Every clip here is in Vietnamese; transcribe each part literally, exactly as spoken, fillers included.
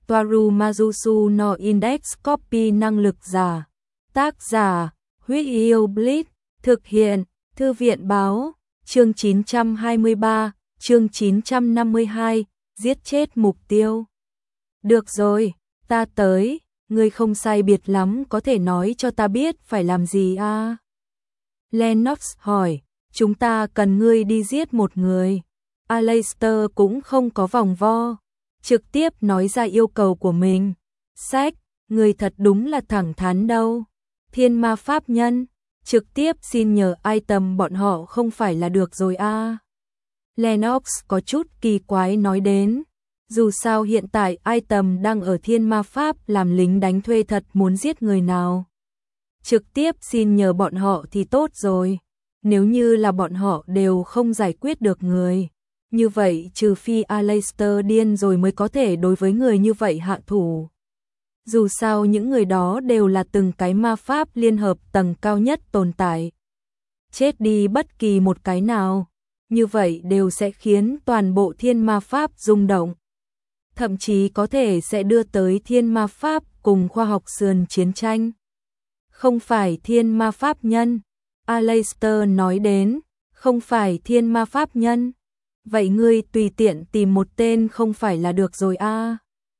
Toaru Mazusu no Index Copy năng lực giả. Tác giả, Huyết Yêu Blitz. Thực hiện, Thư viện báo. Chương chín trăm hai mươi ba, chương chín trăm năm mươi hai, giết chết mục tiêu. Được rồi, ta tới, ngươi không sai biệt lắm, có thể nói cho ta biết phải làm gì à? Lennox hỏi, chúng ta cần ngươi đi giết một người. Aleister cũng không có vòng vo, trực tiếp nói ra yêu cầu của mình. Sách, người thật đúng là thẳng thắn đâu. Thiên ma pháp nhân, trực tiếp xin nhờ item bọn họ không phải là được rồi à? Lennox có chút kỳ quái nói đến. Dù sao hiện tại item đang ở thiên ma pháp làm lính đánh thuê thật, muốn giết người nào trực tiếp xin nhờ bọn họ thì tốt rồi. Nếu như là bọn họ đều không giải quyết được người, như vậy trừ phi Aleister điên rồi mới có thể đối với người như vậy hạ thủ. Dù sao những người đó đều là từng cái ma pháp liên hợp tầng cao nhất tồn tại. Chết đi bất kỳ một cái nào, như vậy đều sẽ khiến toàn bộ thiên ma pháp rung động. Thậm chí có thể sẽ đưa tới thiên ma pháp cùng khoa học sườn chiến tranh. Không phải thiên ma pháp nhân, Aleister nói đến, không phải thiên ma pháp nhân. Vậy ngươi tùy tiện tìm một tên không phải là được rồi a? À?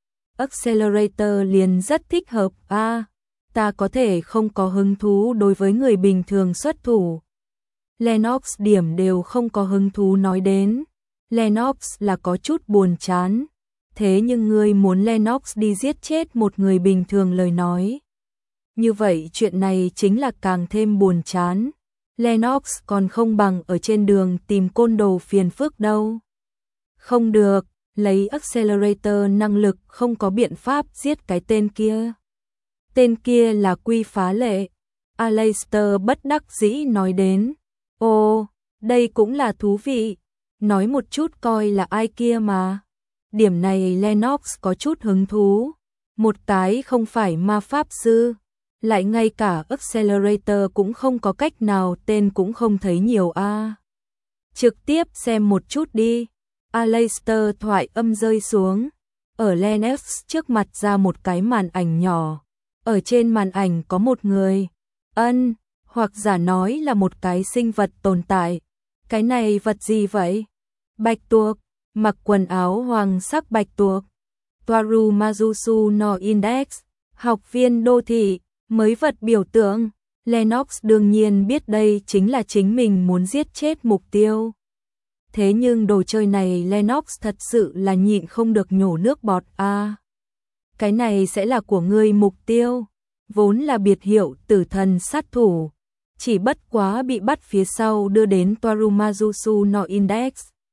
Accelerator liền rất thích hợp a. À? Ta có thể không có hứng thú đối với người bình thường xuất thủ. Lennox điểm đều không có hứng thú nói đến. Lennox là có chút buồn chán. Thế nhưng ngươi muốn Lennox đi giết chết một người bình thường lời nói, như vậy chuyện này chính là càng thêm buồn chán. Lennox còn không bằng ở trên đường tìm côn đồ phiền phức đâu. Không được, lấy Accelerator năng lực không có biện pháp giết cái tên kia. Tên kia là Quy Phá Lệ. Aleister bất đắc dĩ nói đến. Ồ, đây cũng là thú vị. Nói một chút coi là ai kia mà. Điểm này Lennox có chút hứng thú. Một cái không phải ma pháp sư, lại ngay cả Accelerator cũng không có cách nào, tên cũng không thấy nhiều a. À. Trực tiếp xem một chút đi. Aleister thoại âm rơi xuống. Ở Lennox trước mặt ra một cái màn ảnh nhỏ. Ở trên màn ảnh có một người. Ân, hoặc giả nói là một cái sinh vật tồn tại. Cái này vật gì vậy? Bạch tuộc. Mặc quần áo hoàng sắc bạch tuộc. Toaru Mazusu no Index. Học viên đô thị. Mới vật biểu tượng. Lennox đương nhiên biết đây chính là chính mình muốn giết chết mục tiêu. Thế nhưng đồ chơi này Lennox thật sự là nhịn không được nhổ nước bọt a. À, cái này sẽ là của ngươi mục tiêu. Vốn là biệt hiệu tử thần sát thủ. Chỉ bất quá bị bắt phía sau đưa đến Toaru Mazusu no Index.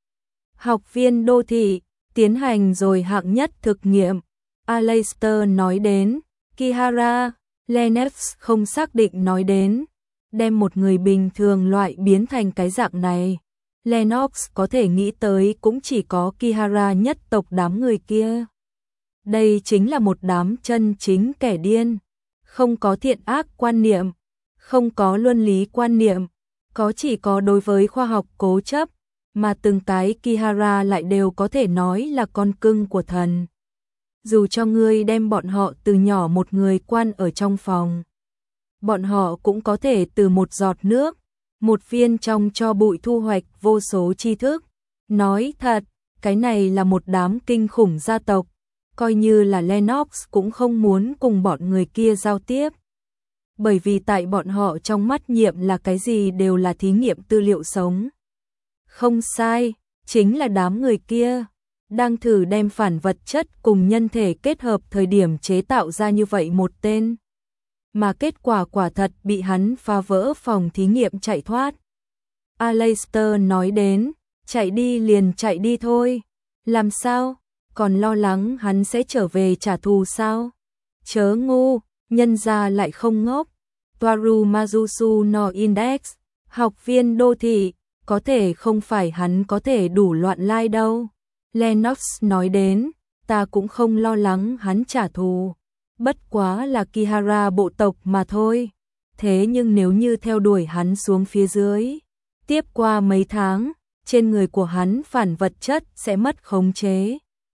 Học viên đô thị, tiến hành rồi hạng nhất thực nghiệm. Aleister nói đến. Kihara, Lennox không xác định nói đến. Đem một người bình thường loại biến thành cái dạng này. Lennox có thể nghĩ tới cũng chỉ có Kihara nhất tộc đám người kia. Đây chính là một đám chân chính kẻ điên. Không có thiện ác quan niệm, không có luân lý quan niệm, có chỉ có đối với khoa học cố chấp. Mà từng cái Kihara lại đều có thể nói là con cưng của thần. Dù cho ngươi đem bọn họ từ nhỏ một người quan ở trong phòng, bọn họ cũng có thể từ một giọt nước, một viên trong cho bụi thu hoạch vô số tri thức. Nói thật, cái này là một đám kinh khủng gia tộc. Coi như là Lennox cũng không muốn cùng bọn người kia giao tiếp. Bởi vì tại bọn họ trong mắt nhiệm là cái gì đều là thí nghiệm tư liệu sống. Không sai, chính là đám người kia đang thử đem phản vật chất cùng nhân thể kết hợp thời điểm chế tạo ra như vậy một tên. Mà kết quả quả thật bị hắn phá vỡ phòng thí nghiệm chạy thoát. Aleister nói đến, chạy đi liền chạy đi thôi. Làm sao? Còn lo lắng hắn sẽ trở về trả thù sao? Chớ ngu, nhân ra lại không ngốc. Toaru Mazusu no Index, học viên đô thị. Có thể không phải hắn có thể đủ loạn lai đâu. Lennox nói đến, ta cũng không lo lắng hắn trả thù. Bất quá là Kihara bộ tộc mà thôi. Thế nhưng nếu như theo đuổi hắn xuống phía dưới, tiếp qua mấy tháng, trên người của hắn phản vật chất sẽ mất khống chế.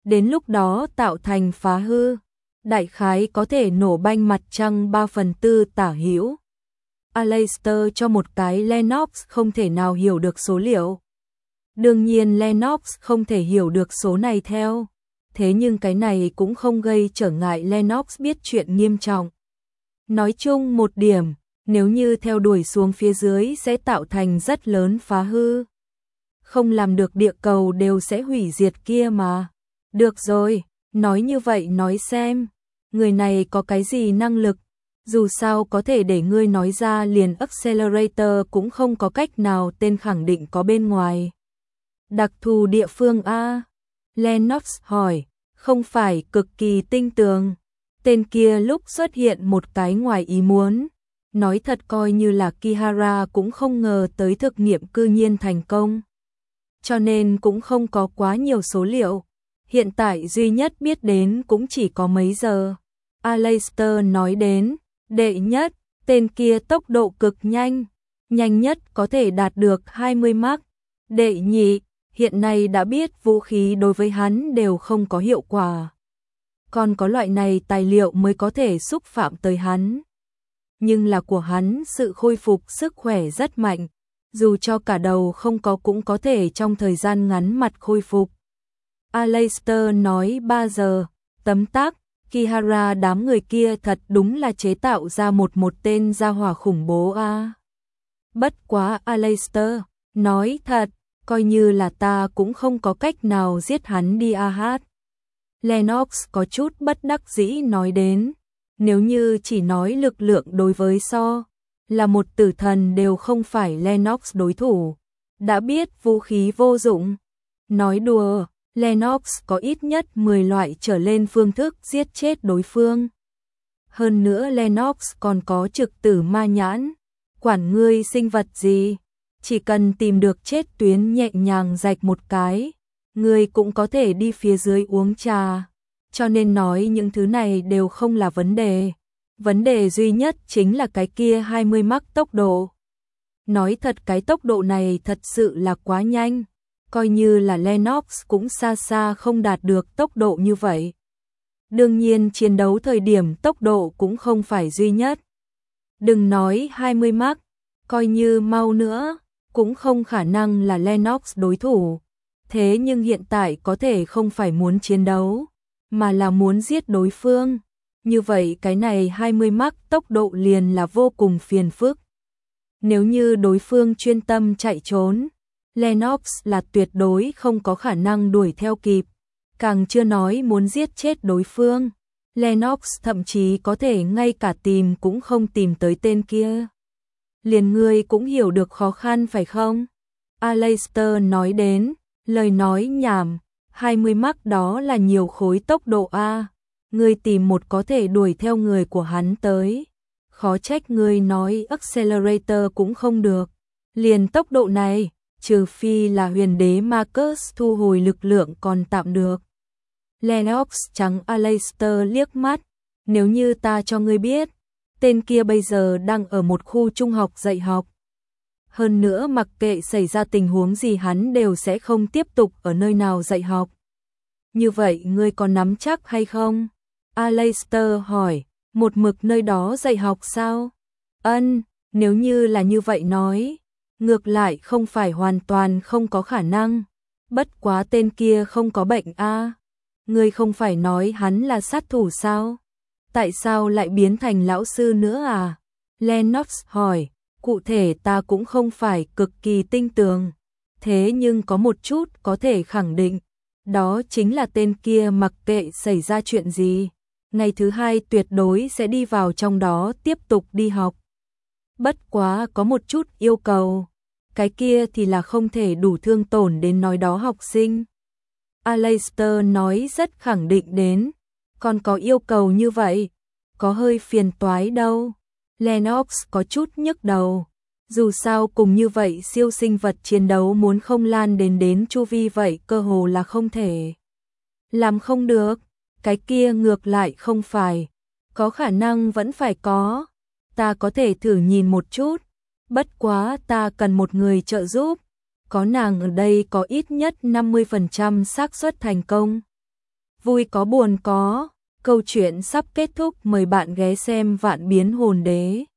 đến lúc đó tạo thành phá hư, đại khái có thể nổ banh mặt trăng ba phần tư tả hữu. Aleister cho một cái Lennox không thể nào hiểu được số liệu. Đương nhiên Lennox không thể hiểu được số này theo, thế nhưng cái này cũng không gây trở ngại Lennox biết chuyện nghiêm trọng. Nói chung một điểm, nếu như theo đuổi xuống phía dưới sẽ tạo thành rất lớn phá hư. Không làm được địa cầu đều sẽ hủy diệt kia mà. Được rồi, nói như vậy nói xem, người này có cái gì năng lực, dù sao có thể để ngươi nói ra liền Accelerator cũng không có cách nào tên khẳng định có bên ngoài. Đặc thù địa phương A? Lennox hỏi, không phải cực kỳ tinh tường. Tên kia lúc xuất hiện một cái ngoài ý muốn. Nói thật coi như là Kihara cũng không ngờ tới thực nghiệm cư nhiên thành công. Cho nên cũng không có quá nhiều số liệu. Hiện tại duy nhất biết đến cũng chỉ có mấy giờ. Aleister nói đến, đệ nhất, tên kia tốc độ cực nhanh. Nhanh nhất có thể đạt được hai mươi mach. Đệ nhị, hiện nay đã biết vũ khí đối với hắn đều không có hiệu quả. Còn có loại này tài liệu mới có thể xúc phạm tới hắn. Nhưng là của hắn sự khôi phục sức khỏe rất mạnh, dù cho cả đầu không có cũng có thể trong thời gian ngắn mặt khôi phục. Aleister nói ba giờ, tấm tắc, Kihara đám người kia thật đúng là chế tạo ra một một tên gia hỏa khủng bố a. À. Bất quá Aleister, nói thật, coi như là ta cũng không có cách nào giết hắn đi a hát. Lennox có chút bất đắc dĩ nói đến, nếu như chỉ nói lực lượng đối với so, là một tử thần đều không phải Lennox đối thủ, đã biết vũ khí vô dụng. Nói đùa, Lennox có ít nhất mười loại trở lên phương thức giết chết đối phương. Hơn nữa Lennox còn có trực tử ma nhãn, quản ngươi sinh vật gì, chỉ cần tìm được chết tuyến nhẹ nhàng rạch một cái, ngươi cũng có thể đi phía dưới uống trà. Cho nên nói những thứ này đều không là vấn đề. Vấn đề duy nhất chính là cái kia hai mươi mach tốc độ. Nói thật cái tốc độ này thật sự là quá nhanh. Coi như là Lennox cũng xa xa không đạt được tốc độ như vậy. Đương nhiên chiến đấu thời điểm tốc độ cũng không phải duy nhất. Đừng nói hai mươi mach, coi như mau nữa, cũng không khả năng là Lennox đối thủ. Thế nhưng hiện tại có thể không phải muốn chiến đấu, mà là muốn giết đối phương. Như vậy cái này hai mươi mach tốc độ liền là vô cùng phiền phức. Nếu như đối phương chuyên tâm chạy trốn, Lennox là tuyệt đối không có khả năng đuổi theo kịp. Càng chưa nói muốn giết chết đối phương, Lennox thậm chí có thể ngay cả tìm cũng không tìm tới tên kia. Liền ngươi cũng hiểu được khó khăn phải không? Aleister nói đến, lời nói nhảm, hai mươi mach đó là nhiều khối tốc độ A. Ngươi tìm một có thể đuổi theo người của hắn tới. Khó trách ngươi nói Accelerator cũng không được. Liền tốc độ này, trừ phi là huyền đế Marcus thu hồi lực lượng còn tạm được. Lennox trắng Aleister liếc mắt. Nếu như ta cho ngươi biết, tên kia bây giờ đang ở một khu trung học dạy học. Hơn nữa mặc kệ xảy ra tình huống gì hắn đều sẽ không tiếp tục ở nơi nào dạy học. Như vậy ngươi có nắm chắc hay không? Aleister hỏi, một mực nơi đó dạy học sao? Ân, nếu như là như vậy nói, ngược lại không phải hoàn toàn không có khả năng. Bất quá tên kia không có bệnh a. À? Ngươi không phải nói hắn là sát thủ sao? Tại sao lại biến thành lão sư nữa à? Lennox hỏi, cụ thể ta cũng không phải cực kỳ tinh tường. Thế nhưng có một chút có thể khẳng định, đó chính là tên kia mặc kệ xảy ra chuyện gì, ngày thứ hai tuyệt đối sẽ đi vào trong đó tiếp tục đi học. Bất quá có một chút yêu cầu, cái kia thì là không thể đủ thương tổn đến nói đó học sinh. Aleister nói rất khẳng định đến, còn có yêu cầu như vậy, có hơi phiền toái đâu. Lennox có chút nhức đầu, dù sao cùng như vậy siêu sinh vật chiến đấu muốn không lan đến đến chu vi vậy cơ hồ là không thể. Làm không được, cái kia ngược lại không phải, có khả năng vẫn phải có, ta có thể thử nhìn một chút, bất quá ta cần một người trợ giúp, có nàng ở đây có ít nhất năm mươi phần trăm xác suất thành công. vui có buồn có, câu chuyện sắp kết thúc, mời bạn ghé xem Vạn Biến Hồn Đế.